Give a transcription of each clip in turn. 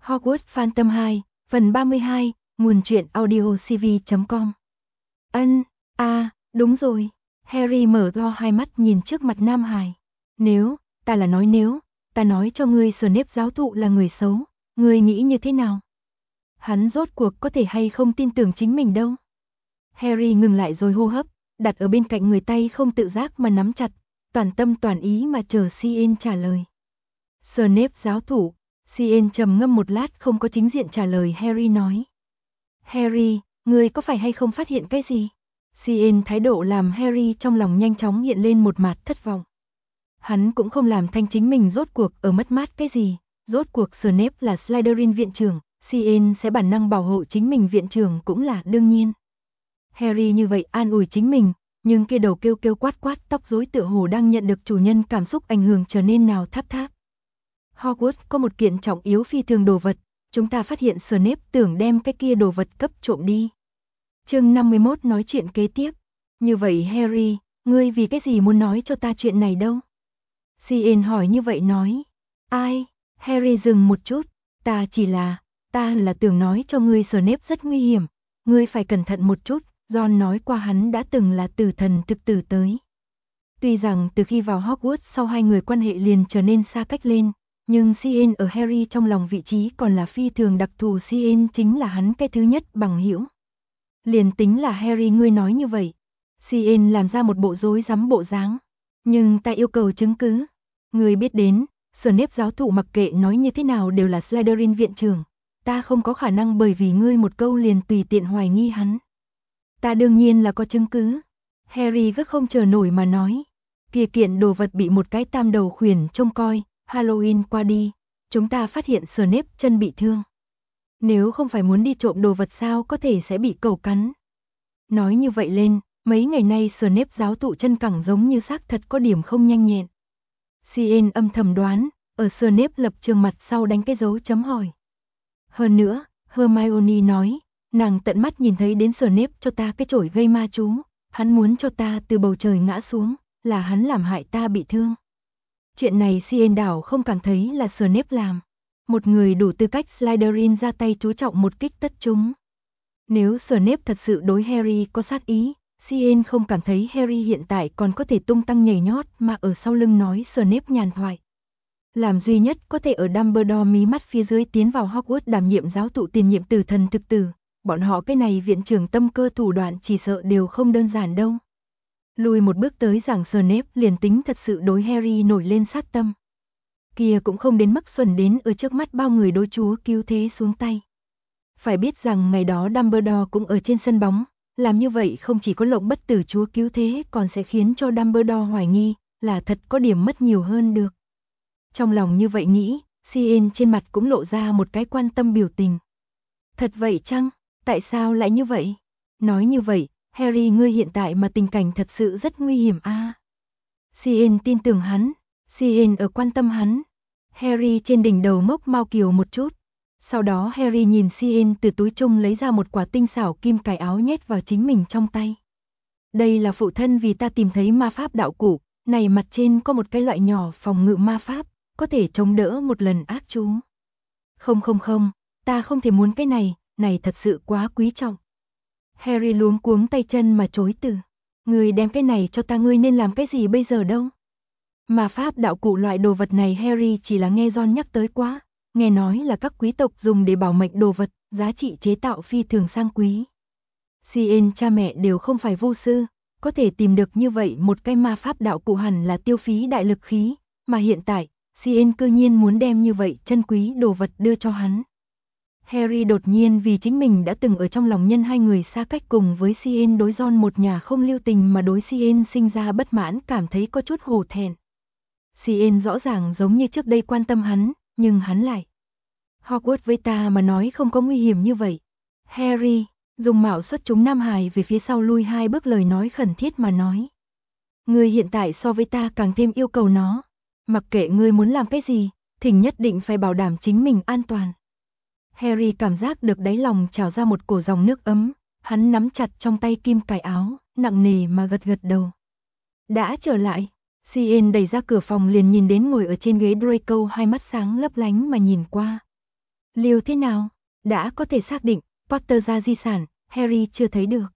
Hogwarts Phantom 2, phần 32, nguồn truyện audiocv.com. Đúng rồi. Harry mở to hai mắt nhìn trước mặt Nam Hải. Nếu ta nói cho ngươi Snape giáo thụ là người xấu, ngươi nghĩ như thế nào? Hắn rốt cuộc có thể hay không tin tưởng chính mình đâu. Harry ngừng lại rồi hô hấp, đặt ở bên cạnh người tay không tự giác mà nắm chặt, toàn tâm toàn ý mà chờ Cn trả lời. Snape giáo thụ. Cn trầm ngâm một lát không có chính diện trả lời. Harry nói. Harry, ngươi có phải hay không phát hiện cái gì? Cn thái độ làm Harry trong lòng nhanh chóng hiện lên một mạt thất vọng. Hắn cũng không làm thanh chính mình rốt cuộc ở mất mát cái gì, rốt cuộc Snape là Slytherin viện trưởng, Cn sẽ bản năng bảo hộ chính mình viện trưởng cũng là đương nhiên. Harry như vậy an ủi chính mình, nhưng kia đầu kêu kêu quát quát tóc rối tựa hồ đang nhận được chủ nhân cảm xúc ảnh hưởng trở nên nào tháp tháp. Hogwarts có một kiện trọng yếu phi thường đồ vật, chúng ta phát hiện Snape tưởng đem cái kia đồ vật cấp trộm đi. Chương 51 nói chuyện kế tiếp. Như vậy Harry, ngươi vì cái gì muốn nói cho ta chuyện này đâu? Cn hỏi như vậy nói. Ai? Harry dừng một chút, ta là tưởng nói cho ngươi Snape rất nguy hiểm, ngươi phải cẩn thận một chút, Ron nói qua hắn đã từng là tử thần thực tử tới. Tuy rằng từ khi vào Hogwarts sau hai người quan hệ liền trở nên xa cách lên, nhưng Cn ở Harry trong lòng vị trí còn là phi thường đặc thù. Cn chính là hắn cái thứ nhất bằng hữu. Liền tính là Harry ngươi nói như vậy. Cn làm ra một bộ rối rắm bộ dáng. Nhưng ta yêu cầu chứng cứ. Ngươi biết đến, Snape giáo thụ mặc kệ nói như thế nào đều là Slytherin viện trưởng. Ta không có khả năng bởi vì ngươi một câu liền tùy tiện hoài nghi hắn. Ta đương nhiên là có chứng cứ. Harry gấp không chờ nổi mà nói. Kia kiện đồ vật bị một cái tam đầu khuyển trông coi. Halloween qua đi, chúng ta phát hiện Snape chân bị thương. Nếu không phải muốn đi trộm đồ vật sao có thể sẽ bị cẩu cắn. Nói như vậy lên, mấy ngày nay Snape giáo thụ chân cẳng giống như xác thật có điểm không nhanh nhẹn. Cn âm thầm đoán, ở Snape lập trường mặt sau đánh cái dấu chấm hỏi. Hơn nữa, Hermione nói, nàng tận mắt nhìn thấy đến Snape cho ta cái chổi gây ma chú, hắn muốn cho ta từ bầu trời ngã xuống, là hắn làm hại ta bị thương. Chuyện này Cn đảo không cảm thấy là Snape làm. Một người đủ tư cách Slytherin ra tay chú trọng một kích tất chúng. Nếu Snape thật sự đối Harry có sát ý, Cn không cảm thấy Harry hiện tại còn có thể tung tăng nhảy nhót mà ở sau lưng nói Snape nhàn thoại. Làm duy nhất có thể ở Dumbledore mí mắt phía dưới tiến vào Hogwarts đảm nhiệm giáo thụ tiền nhiệm tử thần thực tử, bọn họ cái này viện trưởng tâm cơ thủ đoạn chỉ sợ đều không đơn giản đâu. Lùi một bước tới rằng Snape liền tính thật sự đối Harry nổi lên sát tâm. Kia cũng không đến mức xuẩn đến ở trước mắt bao người đối chúa cứu thế xuống tay. Phải biết rằng ngày đó Dumbledore cũng ở trên sân bóng, làm như vậy không chỉ có lộng bất tử chúa cứu thế còn sẽ khiến cho Dumbledore hoài nghi, là thật có điểm mất nhiều hơn được. Trong lòng như vậy nghĩ, Cn trên mặt cũng lộ ra một cái quan tâm biểu tình. Thật vậy chăng? Tại sao lại như vậy? Nói như vậy, Harry ngươi hiện tại mà tình cảnh thật sự rất nguy hiểm a. Cn tin tưởng hắn, Cn ở quan tâm hắn. Harry trên đỉnh đầu mốc mao kiều một chút. Sau đó Harry nhìn Cn từ túi chung lấy ra một quả tinh xảo kim cài áo nhét vào chính mình trong tay. Đây là phụ thân vì ta tìm thấy ma pháp đạo cụ, này mặt trên có một cái loại nhỏ phòng ngự ma pháp, có thể chống đỡ một lần ác chú. Không, ta không thể muốn cái này thật sự quá quý trọng. Harry luống cuống tay chân mà chối từ. Ngươi đem cái này cho ta ngươi nên làm cái gì bây giờ đâu? Ma pháp đạo cụ loại đồ vật này Harry chỉ là nghe Ron nhắc tới quá, nghe nói là các quý tộc dùng để bảo mệnh đồ vật, giá trị chế tạo phi thường sang quý. Cn cha mẹ đều không phải vô sư, có thể tìm được như vậy một cái ma pháp đạo cụ hẳn là tiêu phí đại lực khí, mà hiện tại, Cn cư nhiên muốn đem như vậy chân quý đồ vật đưa cho hắn. Harry đột nhiên vì chính mình đã từng ở trong lòng nhân hai người xa cách cùng với Cn đối Ron một nhà không lưu tình mà đối Cn sinh ra bất mãn cảm thấy có chút hổ thẹn. Cn rõ ràng giống như trước đây quan tâm hắn, nhưng hắn lại. Hogwarts với ta mà nói không có nguy hiểm như vậy. Harry, dùng mạo xuất chúng Nam Hải về phía sau lui hai bước lời nói khẩn thiết mà nói. Ngươi hiện tại so với ta càng thêm yêu cầu nó. Mặc kệ ngươi muốn làm cái gì, thỉnh nhất định phải bảo đảm chính mình an toàn. Harry cảm giác được đáy lòng trào ra một cổ dòng nước ấm, hắn nắm chặt trong tay kim cài áo, nặng nề mà gật gật đầu. Đã trở lại, Cn đẩy ra cửa phòng liền nhìn đến ngồi ở trên ghế Draco hai mắt sáng lấp lánh mà nhìn qua. Liêu thế nào? Đã có thể xác định, Potter ra di sản, Harry chưa thấy được.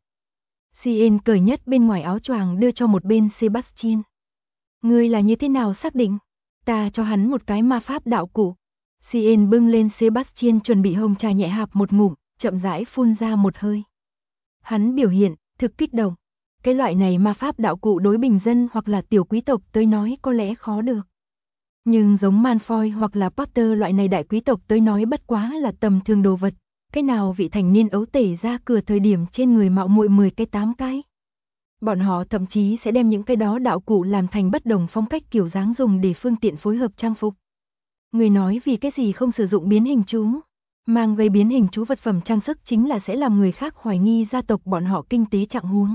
Cien cởi nhất bên ngoài áo choàng đưa cho một bên Sebastian. Ngươi là như thế nào xác định? Ta cho hắn một cái ma pháp đạo cụ. Cien bưng lên Sebastian chuẩn bị hồng trà nhẹ hạp một ngụm, chậm rãi phun ra một hơi. Hắn biểu hiện thực kích động. Cái loại này ma pháp đạo cụ đối bình dân hoặc là tiểu quý tộc tới nói có lẽ khó được. Nhưng giống Malfoy hoặc là Potter loại này đại quý tộc tới nói bất quá là tầm thường đồ vật. Cái nào vị thành niên ấu tể ra cửa thời điểm trên người mạo muội 10 cái 8 cái. Bọn họ thậm chí sẽ đem những cái đó đạo cụ làm thành bất đồng phong cách kiểu dáng dùng để phương tiện phối hợp trang phục. Người nói vì cái gì không sử dụng biến hình chú? Mang gây biến hình chú vật phẩm trang sức chính là sẽ làm người khác hoài nghi gia tộc bọn họ kinh tế trạng huống.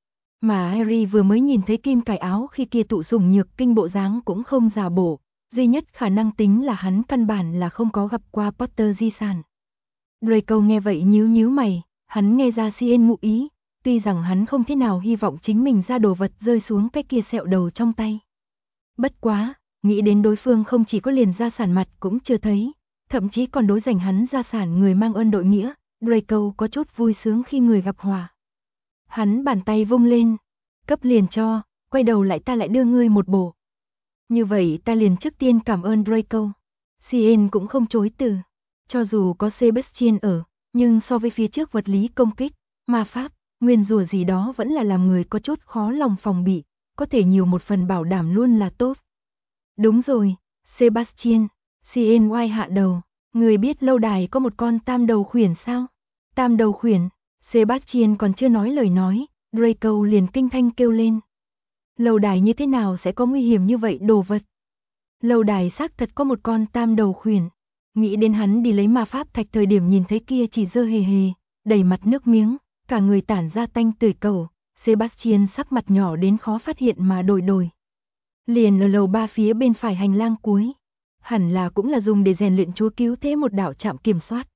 Mà Harry vừa mới nhìn thấy kim cài áo khi kia tụ sủng nhược kinh bộ dáng cũng không giả bổ, duy nhất khả năng tính là hắn căn bản là không có gặp qua Potter di sản. Draco nghe vậy nhíu nhíu mày, hắn nghe ra Cien ngụ ý, tuy rằng hắn không thế nào hy vọng chính mình ra đồ vật rơi xuống cái kia sẹo đầu trong tay. Bất quá, nghĩ đến đối phương không chỉ có liền gia sản mặt cũng chưa thấy, thậm chí còn đối dành hắn gia sản người mang ơn đội nghĩa, Draco có chút vui sướng khi người gặp hòa. Hắn bàn tay vung lên, cấp liền cho, quay đầu lại ta lại đưa ngươi một bộ. Như vậy ta liền trước tiên cảm ơn Draco. Cien cũng không chối từ. Cho dù có Sebastian ở, nhưng so với phía trước vật lý công kích, ma pháp, nguyên rủa gì đó vẫn là làm người có chút khó lòng phòng bị, có thể nhiều một phần bảo đảm luôn là tốt. Đúng rồi, Sebastian, Cien oai hạ đầu, người biết lâu đài có một con tam đầu khuyển sao? Tam đầu khuyển, Sebastian còn chưa nói lời nói, Draco liền kinh thanh kêu lên. Lâu đài như thế nào sẽ có nguy hiểm như vậy đồ vật? Lâu đài xác thật có một con tam đầu khuyển. Nghĩ đến hắn đi lấy ma pháp thạch thời điểm nhìn thấy kia chỉ dơ hề hề, đầy mặt nước miếng, cả người tản ra tanh tưởi cầu, Sebastian sắc mặt nhỏ đến khó phát hiện mà đổi. Liền ở lầu 3 phía bên phải hành lang cuối, hẳn là cũng là dùng để rèn luyện chúa cứu thế một đạo trạm kiểm soát.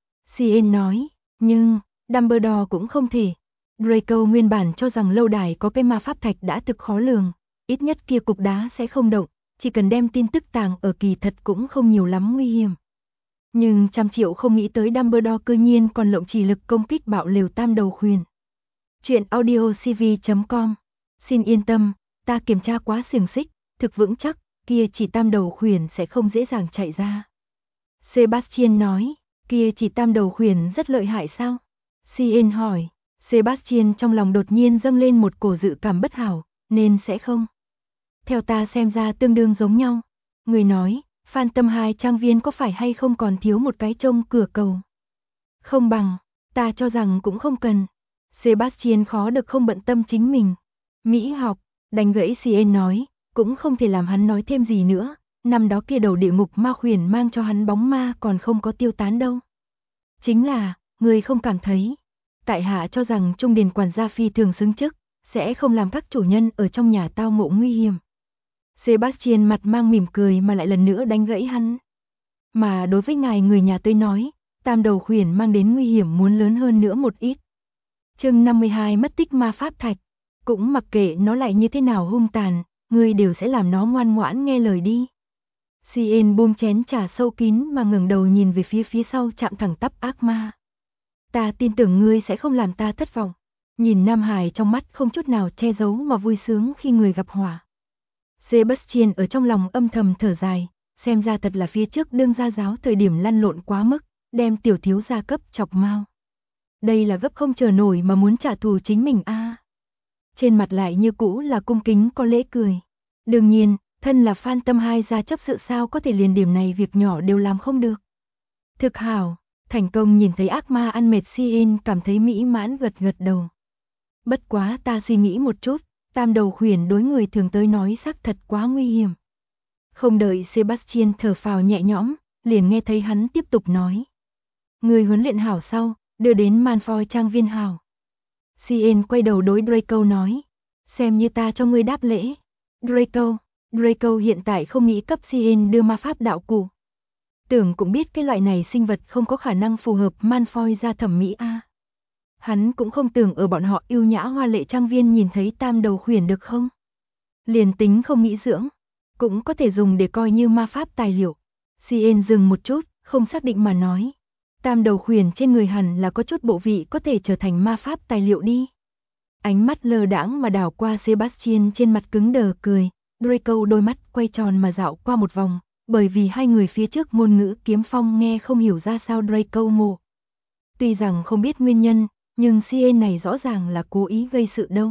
Cien nói, nhưng, Dumbledore cũng không thể. Draco nguyên bản cho rằng lâu đài có cái ma pháp thạch đã thực khó lường, ít nhất kia cục đá sẽ không động, chỉ cần đem tin tức tàng ở kỳ thật cũng không nhiều lắm nguy hiểm. Nhưng trăm triệu không nghĩ tới Dumbledore cư nhiên còn lộng chỉ lực công kích bạo lều tam đầu khuyển. Chuyện audiocv.com. Xin yên tâm, ta kiểm tra quá xiềng xích, thực vững chắc, kia chỉ tam đầu khuyển sẽ không dễ dàng chạy ra. Sebastian nói, kia chỉ tam đầu khuyển rất lợi hại sao? Cien hỏi, Sebastian trong lòng đột nhiên dâng lên một cổ dự cảm bất hảo, nên sẽ không. Theo ta xem ra tương đương giống nhau. Người nói, Phan Tâm 2 trang viên có phải hay không còn thiếu một cái trông cửa cầu? Không bằng, ta cho rằng cũng không cần. Sebastian khó được không bận tâm chính mình. Mỹ học, đánh gãy Cien nói, cũng không thể làm hắn nói thêm gì nữa. Năm đó kia đầu địa ngục ma khuyển mang cho hắn bóng ma còn không có tiêu tán đâu. Chính là, người không cảm thấy. Tại hạ cho rằng trung điền quản gia phi thường xứng chức, sẽ không làm các chủ nhân ở trong nhà tao ngộ nguy hiểm. Sebastian mặt mang mỉm cười mà lại lần nữa đánh gãy hắn. Mà đối với ngài người nhà tôi nói, tam đầu khuyển mang đến nguy hiểm muốn lớn hơn nữa một ít. Chương 52 mất tích ma pháp thạch, cũng mặc kệ nó lại như thế nào hung tàn, ngươi đều sẽ làm nó ngoan ngoãn nghe lời đi. Cien buông chén trà sâu kín mà ngẩng đầu nhìn về phía sau chạm thẳng tắp ác ma. Ta tin tưởng ngươi sẽ không làm ta thất vọng. Nhìn Nam Hải trong mắt không chút nào che giấu mà vui sướng khi người gặp họa. Sebastian ở trong lòng âm thầm thở dài, xem ra thật là phía trước đương gia giáo thời điểm lăn lộn quá mức, đem tiểu thiếu gia cấp chọc mau. Đây là gấp không chờ nổi mà muốn trả thù chính mình a. Trên mặt lại như cũ là cung kính có lễ cười. Đương nhiên, thân là Phan Tâm 2 gia chấp sự sao có thể liền điểm này việc nhỏ đều làm không được. Thực hảo, thành công nhìn thấy ác ma ăn mệt Cien cảm thấy mỹ mãn gật đầu. Bất quá ta suy nghĩ một chút, tam đầu khuyển đối người thường tới nói xác thật quá nguy hiểm. Không đợi Sebastian thở phào nhẹ nhõm, liền nghe thấy hắn tiếp tục nói. Người huấn luyện hảo sau, đưa đến Malfoy trang viên hảo. Cien quay đầu đối Draco nói, xem như ta cho ngươi đáp lễ. Draco hiện tại không nghĩ cấp Cien đưa ma pháp đạo cụ. Tưởng cũng biết cái loại này sinh vật không có khả năng phù hợp Malfoy ra thẩm mỹ a. Hắn cũng không tưởng ở bọn họ yêu nhã hoa lệ trang viên nhìn thấy tam đầu khuyển được không? Liền tính không nghĩ dưỡng, cũng có thể dùng để coi như ma pháp tài liệu. Cien dừng một chút, không xác định mà nói. Tam đầu khuyển trên người hẳn là có chút bộ vị có thể trở thành ma pháp tài liệu đi. Ánh mắt lơ đãng mà đảo qua Sebastian trên mặt cứng đờ cười, Draco đôi mắt quay tròn mà dạo qua một vòng, bởi vì hai người phía trước ngôn ngữ kiếm phong nghe không hiểu ra sao Draco ngộ. Tuy rằng không biết nguyên nhân, nhưng CN này rõ ràng là cố ý gây sự đâu.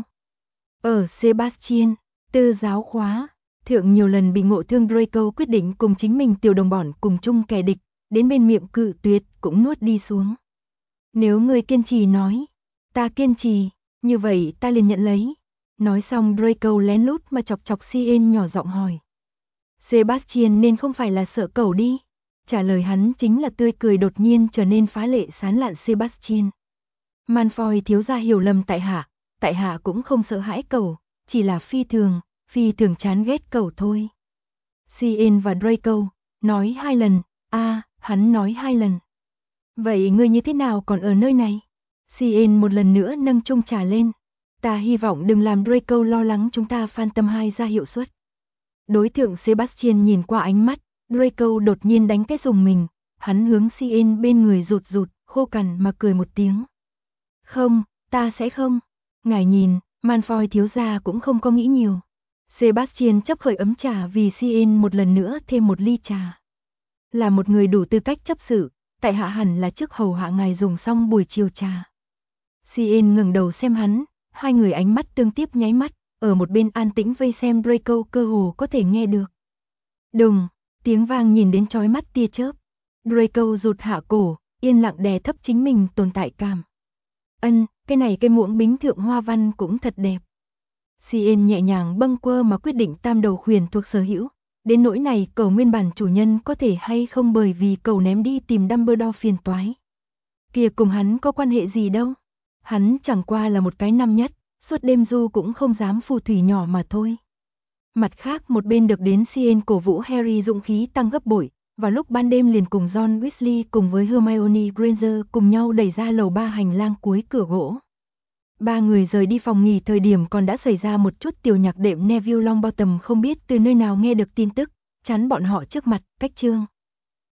Ở Sebastian, tư giáo khóa, thượng nhiều lần bị ngộ thương Draco quyết định cùng chính mình tiểu đồng bọn cùng chung kẻ địch, đến bên miệng cự tuyệt cũng nuốt đi xuống. Nếu người kiên trì nói, ta kiên trì, như vậy ta liền nhận lấy. Nói xong Draco lén lút mà chọc chọc CN nhỏ giọng hỏi. Sebastian nên không phải là sợ cẩu đi. Trả lời hắn chính là tươi cười đột nhiên trở nên phá lệ sán lạn Sebastian. Malfoy thiếu gia hiểu lầm tại hạ cũng không sợ hãi cẩu, chỉ là phi thường chán ghét cẩu thôi. CN và Draco nói 2 lần, hắn nói 2 lần. Vậy ngươi như thế nào còn ở nơi này? CN một lần nữa nâng chung trà lên. Ta hy vọng đừng làm Draco lo lắng chúng ta Phantom 2 ra hiệu suất. Đối tượng Sebastian nhìn qua ánh mắt, Draco đột nhiên đánh cái rùng mình, hắn hướng CN bên người rụt, khô cằn mà cười một tiếng. Không, ta sẽ không. Ngài nhìn, Malfoy thiếu gia cũng không có nghĩ nhiều. Sebastian chấp khởi ấm trà vì CN một lần nữa thêm một ly trà. Là một người đủ tư cách chấp sự, tại hạ hẳn là trước hầu hạ ngài dùng xong buổi chiều trà. CN ngẩng đầu xem hắn, hai người ánh mắt tương tiếp nháy mắt, ở một bên an tĩnh vây xem Draco cơ hồ có thể nghe được. Đùng, tiếng vang nhìn đến chói mắt tia chớp. Draco rụt hạ cổ, yên lặng đè thấp chính mình tồn tại cảm. Cái này cây muỗng bính thượng hoa văn cũng thật đẹp. CN nhẹ nhàng bâng quơ mà quyết định tam đầu khuyển thuộc sở hữu. Đến nỗi này cậu nguyên bản chủ nhân có thể hay không bởi vì cậu ném đi tìm Dumbledore phiền toái. Kìa cùng hắn có quan hệ gì đâu. Hắn chẳng qua là một cái năm nhất, suốt đêm du cũng không dám phù thủy nhỏ mà thôi. Mặt khác một bên được đến CN cổ vũ Harry dũng khí tăng gấp bội, vào lúc ban đêm liền cùng John Weasley cùng với Hermione Granger cùng nhau đẩy ra lầu 3 hành lang cuối cửa gỗ. Ba người rời đi phòng nghỉ thời điểm còn đã xảy ra một chút tiểu nhạc đệm Neville Longbottom không biết từ nơi nào nghe được tin tức, chắn bọn họ trước mặt, cách chương.